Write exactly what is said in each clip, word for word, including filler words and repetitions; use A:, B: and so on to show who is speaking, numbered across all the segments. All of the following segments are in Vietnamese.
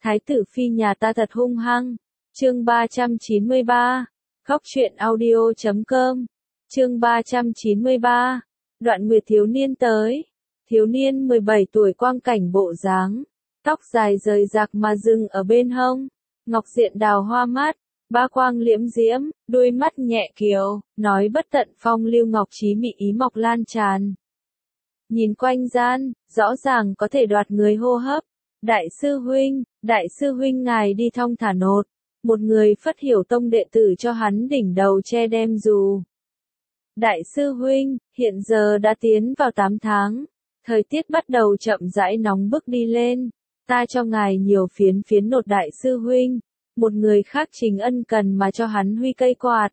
A: Thái tử phi nhà ta thật hung hăng. Chương ba trăm chín mươi ba. Khóc truyện audio chấm com. Chương ba trăm chín mươi ba. Đoạn Nguyệt thiếu niên tới. Thiếu niên mười bảy tuổi quang cảnh bộ dáng, tóc dài rời rạc mà dừng ở bên hông, ngọc diện đào hoa mắt, ba quang liễm diễm, đôi mắt nhẹ kiều, nói bất tận phong lưu ngọc trí mị ý mọc lan tràn. Nhìn quanh gian, rõ ràng có thể đoạt người hô hấp. Đại sư huynh, đại sư huynh ngài đi thong thả nột. Một người phất hiểu tông đệ tử cho hắn đỉnh đầu che đem dù. Đại sư huynh, hiện giờ đã tiến vào tám tháng. Thời tiết bắt đầu chậm rãi nóng bức đi lên. Ta cho ngài nhiều phiến phiến nột đại sư huynh. Một người khác trình ân cần mà cho hắn huy cây quạt.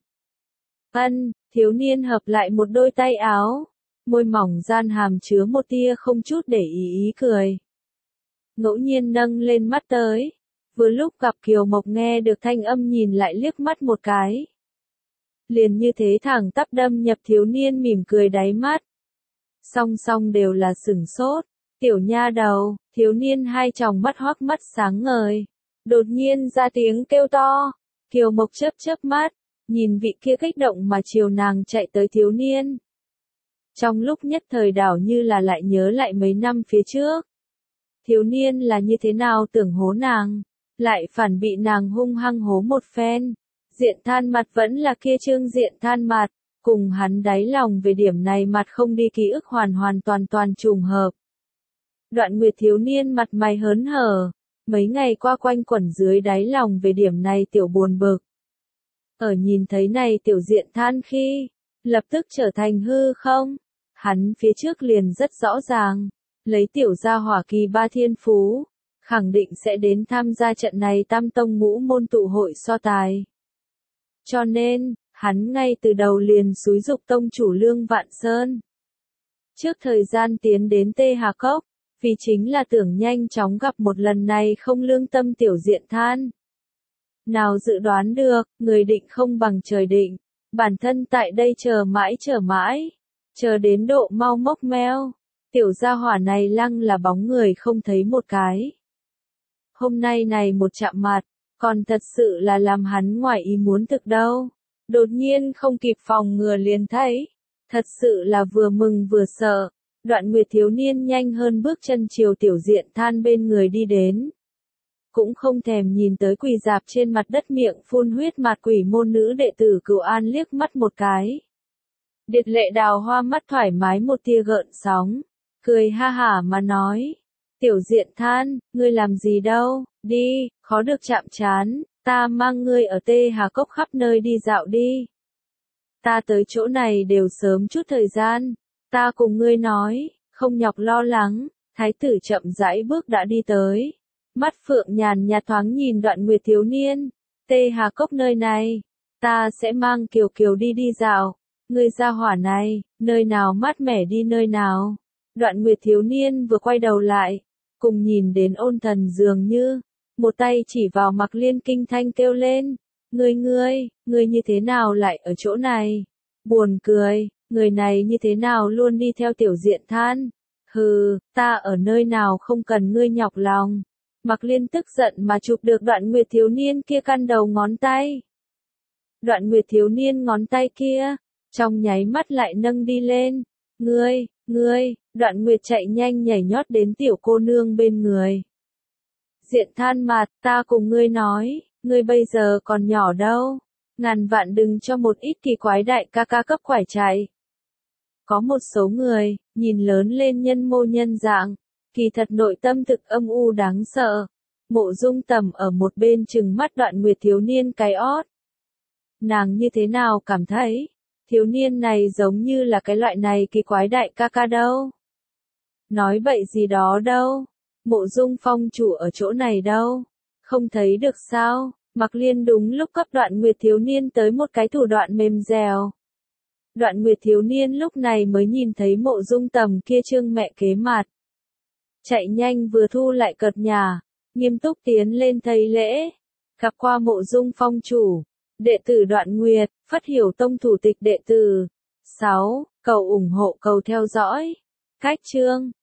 A: Ân, thiếu niên hợp lại một đôi tay áo. Môi mỏng gian hàm chứa một tia không chút để ý ý cười. Ngẫu nhiên nâng lên mắt tới. Vừa lúc gặp Kiều Mộc nghe được thanh âm nhìn lại liếc mắt một cái. Liền như thế thẳng tắp đâm nhập thiếu niên mỉm cười đáy mắt. Song song đều là sửng sốt. Tiểu nha đầu, thiếu niên hai tròng mắt hoắc mắt sáng ngời. Đột nhiên ra tiếng kêu to. Kiều Mộc chớp chớp mắt, nhìn vị kia kích động mà chiều nàng chạy tới thiếu niên. Trong lúc nhất thời đảo như là lại nhớ lại mấy năm phía trước. Thiếu niên là như thế nào tưởng hố nàng, lại phản bị nàng hung hăng hố một phen. Diện than mặt vẫn là kia trương diện than mặt, cùng hắn đáy lòng về điểm này mặt không đi ký ức hoàn hoàn toàn toàn trùng hợp. Đoạn Nguyệt thiếu niên mặt mày hớn hở, mấy ngày qua quanh quẩn dưới đáy lòng về điểm này tiểu buồn bực. Ở nhìn thấy này tiểu diện than khi, lập tức trở thành hư không, hắn phía trước liền rất rõ ràng, lấy tiểu gia hỏa kỳ ba thiên phú, khẳng định sẽ đến tham gia trận này tam tông ngũ môn tụ hội so tài. Cho nên, hắn ngay từ đầu liền xúi giục tông chủ Lương Vạn Sơn. Trước thời gian tiến đến Tê Hà Cốc, vì chính là tưởng nhanh chóng gặp một lần này không lương tâm tiểu diện than. Nào dự đoán được, người định không bằng trời định, bản thân tại đây chờ mãi chờ mãi, chờ đến độ mau mốc meo, tiểu gia hỏa này lăng là bóng người không thấy một cái. Hôm nay này một chạm mặt, còn thật sự là làm hắn ngoài ý muốn thực đâu. Đột nhiên không kịp phòng ngừa liền thấy. Thật sự là vừa mừng vừa sợ. Đoạn Nguyệt thiếu niên nhanh hơn bước chân chiều tiểu diện than bên người đi đến. Cũng không thèm nhìn tới quỳ dạp trên mặt đất miệng phun huyết mạt quỷ môn nữ đệ tử Cửu An liếc mắt một cái. Điệt lệ đào hoa mắt thoải mái một tia gợn sóng. Cười ha hả mà nói. Tiểu diện than, ngươi làm gì đâu, đi, khó được chạm trán, ta mang ngươi ở Tê Hà Cốc khắp nơi đi dạo đi. Ta tới chỗ này đều sớm chút thời gian, ta cùng ngươi nói, không nhọc lo lắng, thái tử chậm rãi bước đã đi tới. Mắt phượng nhàn nhạt thoáng nhìn Đoạn Nguyệt thiếu niên, Tê Hà Cốc nơi này, ta sẽ mang Kiều Kiều đi đi dạo, ngươi ra hỏa này, nơi nào mát mẻ đi nơi nào. Đoạn Nguyệt thiếu niên vừa quay đầu lại, cùng nhìn đến Ôn Thần dường như, một tay chỉ vào Mặc Liên kinh thanh kêu lên, ngươi ngươi, ngươi như thế nào lại ở chỗ này? Buồn cười, người này như thế nào luôn đi theo tiểu diện than? Hừ, ta ở nơi nào không cần ngươi nhọc lòng. Mặc Liên tức giận mà chụp được Đoạn Nguyệt thiếu niên kia căn đầu ngón tay. Đoạn Nguyệt thiếu niên ngón tay kia, trong nháy mắt lại nâng đi lên, ngươi, ngươi. Đoạn Nguyệt chạy nhanh nhảy nhót đến tiểu cô nương bên người. Diện than mặt, ta cùng ngươi nói, ngươi bây giờ còn nhỏ đâu. Ngàn vạn đừng cho một ít kỳ quái đại ca ca cấp quải chạy. Có một số người, nhìn lớn lên nhân mô nhân dạng, kỳ thật nội tâm thực âm u đáng sợ. Mộ Dung Tầm ở một bên trừng mắt Đoạn Nguyệt thiếu niên cái ót. Nàng như thế nào cảm thấy, thiếu niên này giống như là cái loại này kỳ quái đại ca ca đâu. Nói bậy gì đó đâu, Mộ Dung phong chủ ở chỗ này đâu, không thấy được sao. Mặc Liên đúng lúc cấp Đoạn Nguyệt thiếu niên tới một cái thủ đoạn mềm dẻo. Đoạn Nguyệt thiếu niên lúc này mới nhìn thấy Mộ Dung Tầm kia trương mẹ kế mặt. Chạy nhanh vừa thu lại cợt nhả, nghiêm túc tiến lên thầy lễ, gặp qua Mộ Dung phong chủ, đệ tử Đoạn Nguyệt, Phất Hiểu tông thủ tịch đệ tử. sáu. Cầu ủng hộ cầu theo dõi. Cách chương